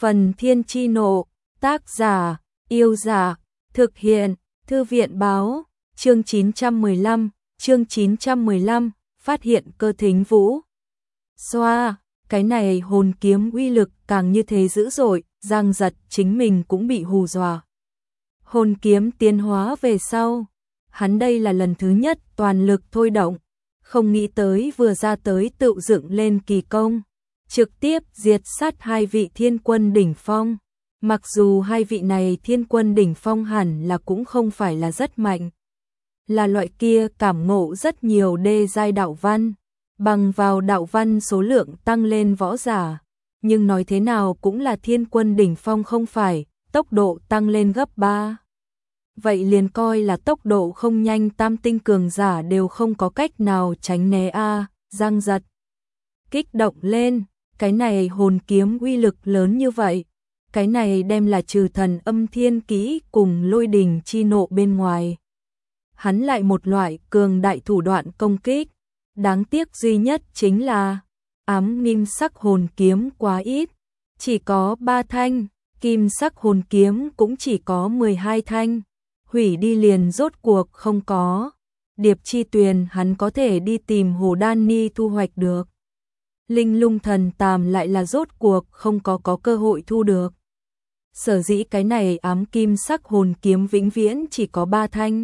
Phần Thiên Chi Nộ, tác giả, Yêu Giả, thực hiện, Thư viện Báo, chương 915, phát hiện cơ thính vũ. Xoa, cái này hồn kiếm uy lực càng như thế dữ dội, Giang Giật chính mình cũng bị hù dọa. Hồn kiếm tiến hóa về sau, hắn đây là lần thứ nhất toàn lực thôi động, không nghĩ tới vừa ra tới tự dựng lên kỳ công, trực tiếp diệt sát hai vị thiên quân đỉnh phong. Mặc dù hai vị này thiên quân đỉnh phong hẳn là cũng không phải là rất mạnh, là loại kia cảm ngộ rất nhiều đê giai đạo văn, bằng vào đạo văn số lượng tăng lên võ giả, nhưng nói thế nào cũng là thiên quân đỉnh phong không phải, tốc độ tăng lên gấp 3. Vậy liền coi là tốc độ không nhanh tam tinh cường giả đều không có cách nào tránh né a. Giang Giật kích động lên, cái này hồn kiếm uy lực lớn như vậy, cái này đem là trừ thần âm thiên kỹ cùng lôi đình chi nộ bên ngoài. Hắn lại một loại cường đại thủ đoạn công kích, đáng tiếc duy nhất chính là ám kim sắc hồn kiếm quá ít, chỉ có 3 thanh, kim sắc hồn kiếm cũng chỉ có 12 thanh, hủy đi liền rốt cuộc không có. Điệp chi tuyền hắn có thể đi tìm Hồ Đan Ni thu hoạch được. Linh lung thần tàm lại là rốt cuộc không có cơ hội thu được. Sở dĩ cái này ám kim sắc hồn kiếm vĩnh viễn chỉ có 3 thanh.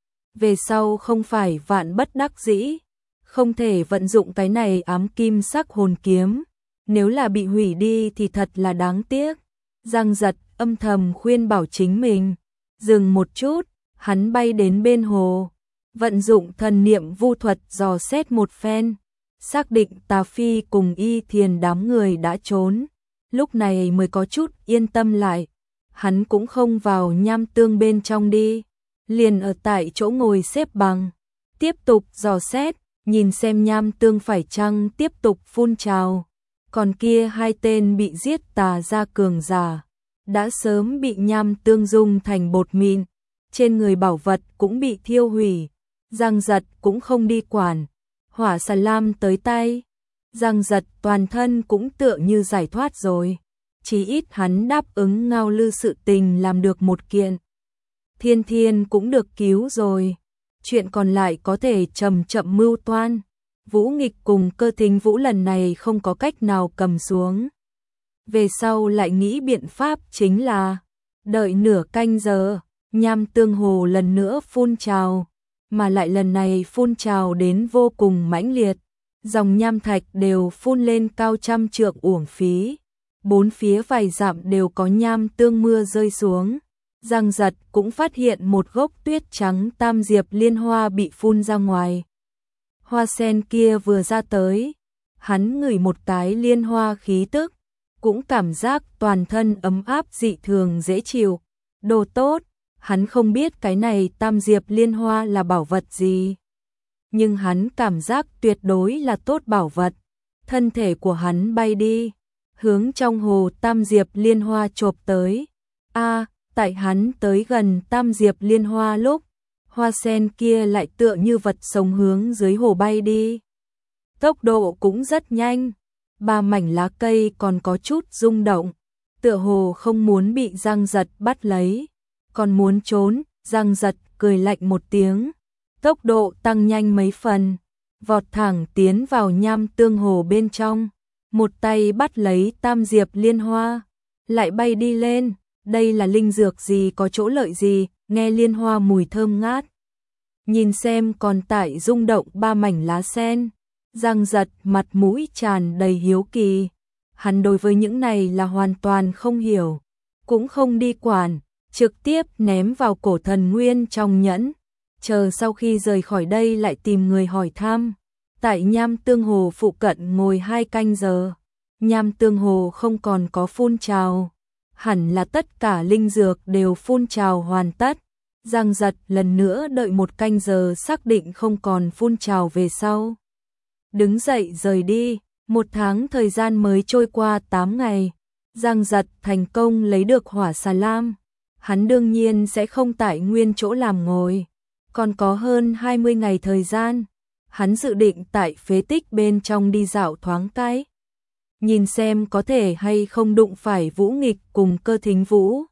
Về sau không phải vạn bất đắc dĩ, không thể vận dụng cái này ám kim sắc hồn kiếm, nếu là bị hủy đi thì thật là đáng tiếc. Giang Giật âm thầm khuyên bảo chính mình, dừng một chút, hắn bay đến bên hồ, vận dụng thần niệm vu thuật dò xét một phen, xác định Tà Phi cùng Y Thiền đám người đã trốn, lúc này mới có chút yên tâm lại. Hắn cũng không vào nham tương bên trong đi, liền ở tại chỗ ngồi xếp bằng, tiếp tục dò xét, nhìn xem nham tương phải chăng tiếp tục phun trào. Còn kia hai tên bị giết tà gia cường giả, đã sớm bị nham tương dung thành bột mịn, trên người bảo vật cũng bị thiêu hủy. Giang Giật cũng không đi quản, hỏa xà lam tới tay, Giang Giật toàn thân cũng tựa như giải thoát rồi. Chí ít hắn đáp ứng Ngao Lư sự tình làm được một kiện. Thiên Thiên cũng được cứu rồi. Chuyện còn lại có thể chậm chậm mưu toan. Vũ Nghịch cùng Cơ Thính Vũ lần này không có cách nào cầm xuống. Về sau lại nghĩ biện pháp chính là đợi nửa canh giờ, nham tương hồ lần nữa phun trào, mà lại lần này phun trào đến vô cùng mãnh liệt. Dòng nham thạch đều phun lên cao trăm trượng uổng phí. Bốn phía vài dặm đều có nham tương mưa rơi xuống. Giang Giật cũng phát hiện một gốc tuyết trắng tam diệp liên hoa bị phun ra ngoài. Hoa sen kia vừa ra tới, hắn ngửi một cái liên hoa khí tức, cũng cảm giác toàn thân ấm áp dị thường dễ chịu. Đồ tốt, hắn không biết cái này tam diệp liên hoa là bảo vật gì, nhưng hắn cảm giác tuyệt đối là tốt bảo vật. Thân thể của hắn bay đi, hướng trong hồ tam diệp liên hoa chộp tới. Tại hắn tới gần tam diệp liên hoa lúc, hoa sen kia lại tựa như vật sống hướng dưới hồ bay đi. Tốc độ cũng rất nhanh, 3 mảnh lá cây còn có chút rung động, tựa hồ không muốn bị Giang Giật bắt lấy, còn muốn trốn. Giang Giật cười lạnh một tiếng, tốc độ tăng nhanh mấy phần, vọt thẳng tiến vào nham tương hồ bên trong, một tay bắt lấy tam diệp liên hoa, lại bay đi lên. Đây là linh dược gì, có chỗ lợi gì, nghe liên hoa mùi thơm ngát. Nhìn xem còn tại rung động 3 mảnh lá sen, Giang Giật mặt mũi tràn đầy hiếu kỳ. Hắn đối với những này là hoàn toàn không hiểu, cũng không đi quản, trực tiếp ném vào cổ thần nguyên trong nhẫn, chờ sau khi rời khỏi đây lại tìm người hỏi thăm. Tại nham tương hồ phụ cận ngồi 2 canh giờ, nham tương hồ không còn có phun trào, hẳn là tất cả linh dược đều phun trào hoàn tất. Giang Giật lần nữa đợi 1 canh giờ xác định không còn phun trào về sau, đứng dậy rời đi. 1 tháng thời gian mới trôi qua 8 ngày, Giang Giật thành công lấy được hỏa xà lam. Hắn đương nhiên sẽ không tại nguyên chỗ làm ngồi, còn có hơn 20 ngày thời gian, hắn dự định tại phế tích bên trong đi dạo thoáng cái. nhìn xem có thể hay không đụng phải Vũ Nghịch cùng Cơ Thính Vũ.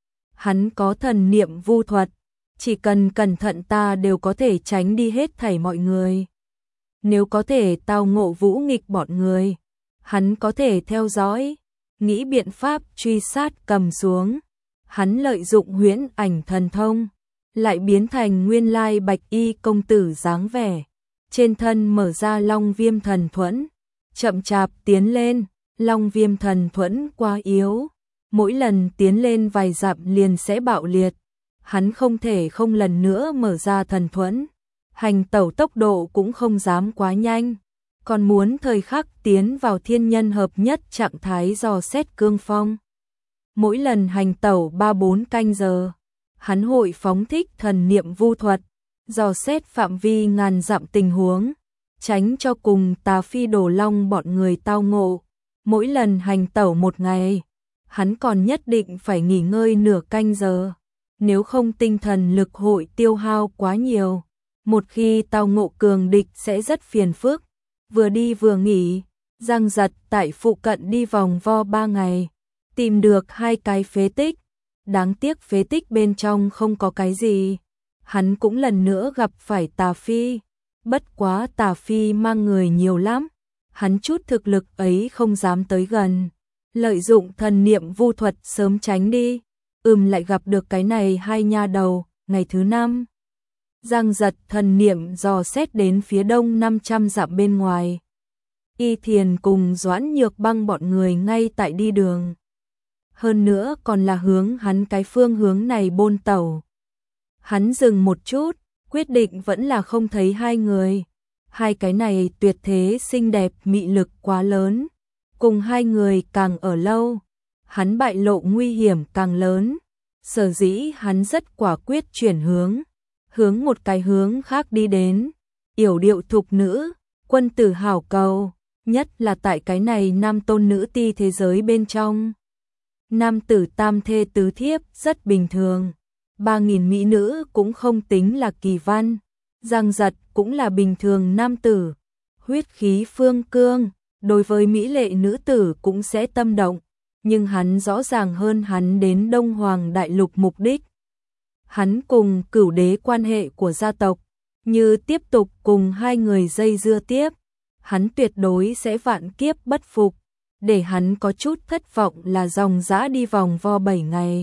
Hắn có thần niệm vu thuật, chỉ cần cẩn thận ta đều có thể tránh đi hết thảy mọi người. Nếu có thể tao ngộ Vũ Nghịch bọn người, hắn có thể theo dõi, nghĩ biện pháp truy sát cầm xuống. Hắn lợi dụng huyễn ảnh thần thông, lại biến thành nguyên lai bạch y công tử dáng vẻ. Trên thân mở ra Long Viêm thần thuẫn, chậm chạp tiến lên, Long Viêm thần thuẫn quá yếu. Mỗi lần tiến lên vài dặm liền sẽ bạo liệt. Hắn không thể không lần nữa mở ra thần thuẫn. Hành tẩu tốc độ cũng không dám quá nhanh, còn muốn thời khắc tiến vào thiên nhân hợp nhất trạng thái dò xét cương phong. Mỗi lần hành tẩu 3-4 canh giờ, hắn hội phóng thích thần niệm vu thuật, dò xét phạm vi ngàn dặm tình huống, tránh cho cùng Tà Phi Đồ Long bọn người tao ngộ. Mỗi lần hành tẩu một ngày, hắn còn nhất định phải nghỉ ngơi nửa canh giờ, nếu không tinh thần lực hội tiêu hao quá nhiều. Một khi tao ngộ cường địch sẽ rất phiền phức. Vừa đi vừa nghỉ, Giang Giật tại phụ cận đi vòng vo 3 ngày, tìm được 2 cái phế tích. Đáng tiếc phế tích bên trong không có cái gì. Hắn cũng lần nữa gặp phải Tà Phi. Bất quá Tà Phi mang người nhiều lắm, hắn chút thực lực ấy không dám tới gần. Lợi dụng thần niệm vu thuật sớm tránh đi. Lại gặp được cái này 2 nha đầu. Ngày thứ 5, Giang Giật thần niệm dò xét đến phía đông 500 dặm bên ngoài. Y Thiền cùng Doãn Nhược Băng bọn người ngay tại đi đường. Hơn nữa còn là hướng hắn cái phương hướng này bôn tẩu. Hắn dừng một chút, quyết định vẫn là không thấy 2 người. 2 cái này tuyệt thế xinh đẹp, mị lực quá lớn. Cùng 2 người càng ở lâu, hắn bại lộ nguy hiểm càng lớn. Sở dĩ hắn rất quả quyết chuyển hướng một cái hướng khác đi đến. Yểu điệu thục nữ, quân tử hảo cầu, nhất là tại cái này nam tôn nữ ti thế giới bên trong. Nam tử tam thê tứ thiếp rất bình thường, 3.000 mỹ nữ cũng không tính là kỳ văn. Giang Giật cũng là bình thường nam tử, huyết khí phương cương, đối với mỹ lệ nữ tử cũng sẽ tâm động, nhưng hắn rõ ràng hơn hắn đến Đông Hoàng Đại Lục mục đích. Hắn cùng Cửu Đế quan hệ của gia tộc, như tiếp tục cùng 2 người dây dưa tiếp, hắn tuyệt đối sẽ vạn kiếp bất phục. Để hắn có chút thất vọng là dòng dã đi vòng vo 7 ngày.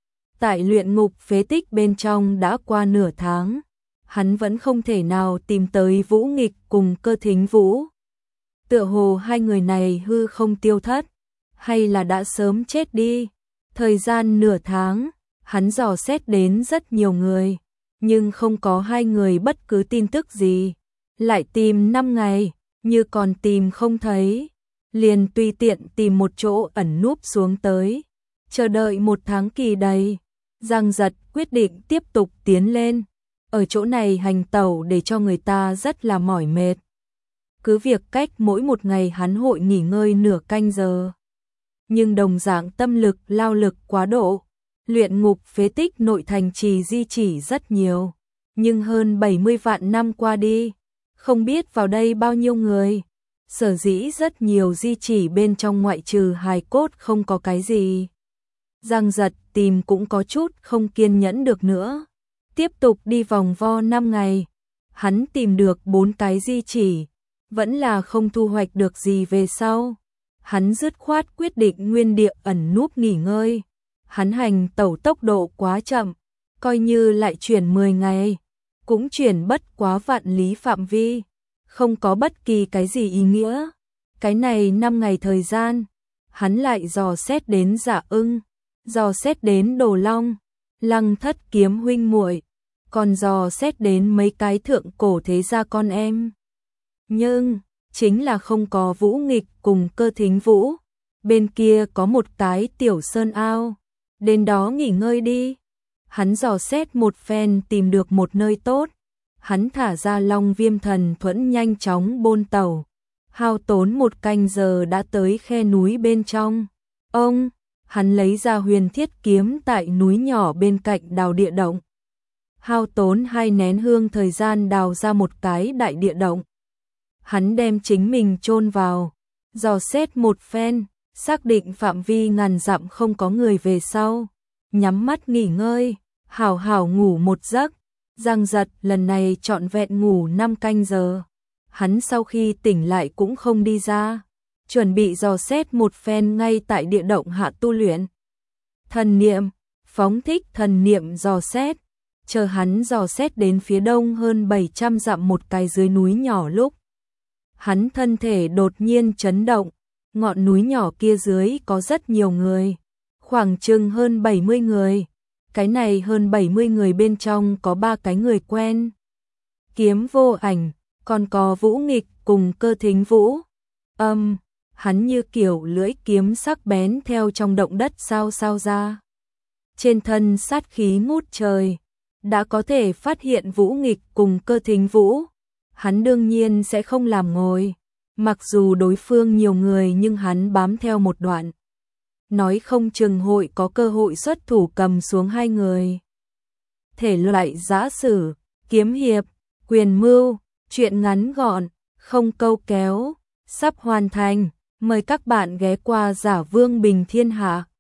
Tại luyện ngục phế tích bên trong đã qua nửa tháng, hắn vẫn không thể nào tìm tới Vũ Nghịch cùng Cơ Thính Vũ. Tựa hồ 2 người này hư không tiêu thất, hay là đã sớm chết đi. Thời gian nửa tháng, hắn dò xét đến rất nhiều người, nhưng không có 2 người bất cứ tin tức gì. Lại tìm 5 ngày, như còn tìm không thấy, liền tùy tiện tìm một chỗ ẩn núp xuống tới. Chờ đợi 1 tháng kỳ đầy, Giang Giật quyết định tiếp tục tiến lên. Ở chỗ này hành tẩu để cho người ta rất là mỏi mệt. Cứ việc cách mỗi 1 ngày hắn hội nghỉ ngơi nửa canh giờ, nhưng đồng dạng tâm lực lao lực quá độ. Luyện ngục phế tích nội thành trì di chỉ rất nhiều, nhưng hơn 70 vạn năm qua đi, không biết vào đây bao nhiêu người. Sở dĩ rất nhiều di chỉ bên trong ngoại trừ hài cốt không có cái gì. Giang Giật tìm cũng có chút không kiên nhẫn được nữa. Tiếp tục đi vòng vo 5 ngày, hắn tìm được 4 cái di chỉ, vẫn là không thu hoạch được gì về sau. Hắn dứt khoát quyết định nguyên địa ẩn núp nghỉ ngơi. Hắn hành tẩu tốc độ quá chậm, coi như lại chuyển 10 ngày, cũng chuyển bất quá vạn lý phạm vi, không có bất kỳ cái gì ý nghĩa. Cái này 5 ngày thời gian, hắn lại dò xét đến Dạ Ưng, dò xét đến Đồ Long, Lăng Thất kiếm huynh muội, còn dò xét đến mấy cái thượng cổ thế gia con em. Nhưng chính là không có Vũ Nghịch cùng Cơ Thính Vũ. Bên kia có một cái tiểu sơn ao, đến đó nghỉ ngơi đi. Hắn dò xét một phen tìm được một nơi tốt, hắn thả ra Long Viêm thần thuẫn nhanh chóng bôn tẩu, hao tốn 1 canh giờ đã tới khe núi bên trong. Hắn lấy ra huyền thiết kiếm tại núi nhỏ bên cạnh đào địa động, hao tốn 2 nén hương thời gian đào ra một cái đại địa động. Hắn đem chính mình chôn vào, dò xét một phen, xác định phạm vi ngàn dặm không có người về sau, nhắm mắt nghỉ ngơi, hảo hảo ngủ một giấc. Giang Giật lần này trọn vẹn ngủ 5 canh giờ. Hắn sau khi tỉnh lại cũng không đi ra, chuẩn bị dò xét một phen ngay tại địa động hạ tu luyện. Thần niệm, phóng thích thần niệm dò xét, chờ hắn dò xét đến phía đông hơn 700 dặm một cái dưới núi nhỏ lúc. Hắn thân thể đột nhiên chấn động, ngọn núi nhỏ kia dưới có rất nhiều người, khoảng chừng hơn 70 người. Cái này hơn 70 người bên trong có 3 cái người quen. Kiếm Vô Ảnh, còn có Vũ Nghịch cùng Cơ Thính Vũ. Hắn như kiểu lưỡi kiếm sắc bén theo trong động đất sao sao ra. Trên thân sát khí ngút trời, đã có thể phát hiện Vũ Nghịch cùng Cơ Thính Vũ. Hắn đương nhiên sẽ không làm ngồi, mặc dù đối phương nhiều người nhưng hắn bám theo một đoạn. Nói không chừng hội có cơ hội xuất thủ cầm xuống 2 người. Thể loại giã sử, kiếm hiệp, quyền mưu, truyện ngắn gọn, không câu kéo, sắp hoàn thành. Mời các bạn ghé qua Giả Vương Bình Thiên Hạ.